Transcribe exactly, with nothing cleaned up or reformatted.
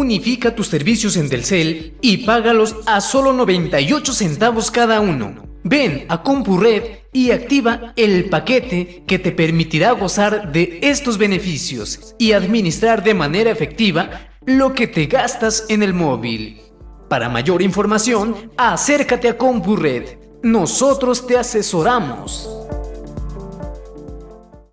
Unifica tus servicios en Telcel y págalos a solo noventa y ocho centavos cada uno. Ven a CompuRed y activa el paquete que te permitirá gozar de estos beneficios y administrar de manera efectiva lo que te gastas en el móvil. Para mayor información, acércate a CompuRed. Nosotros te asesoramos.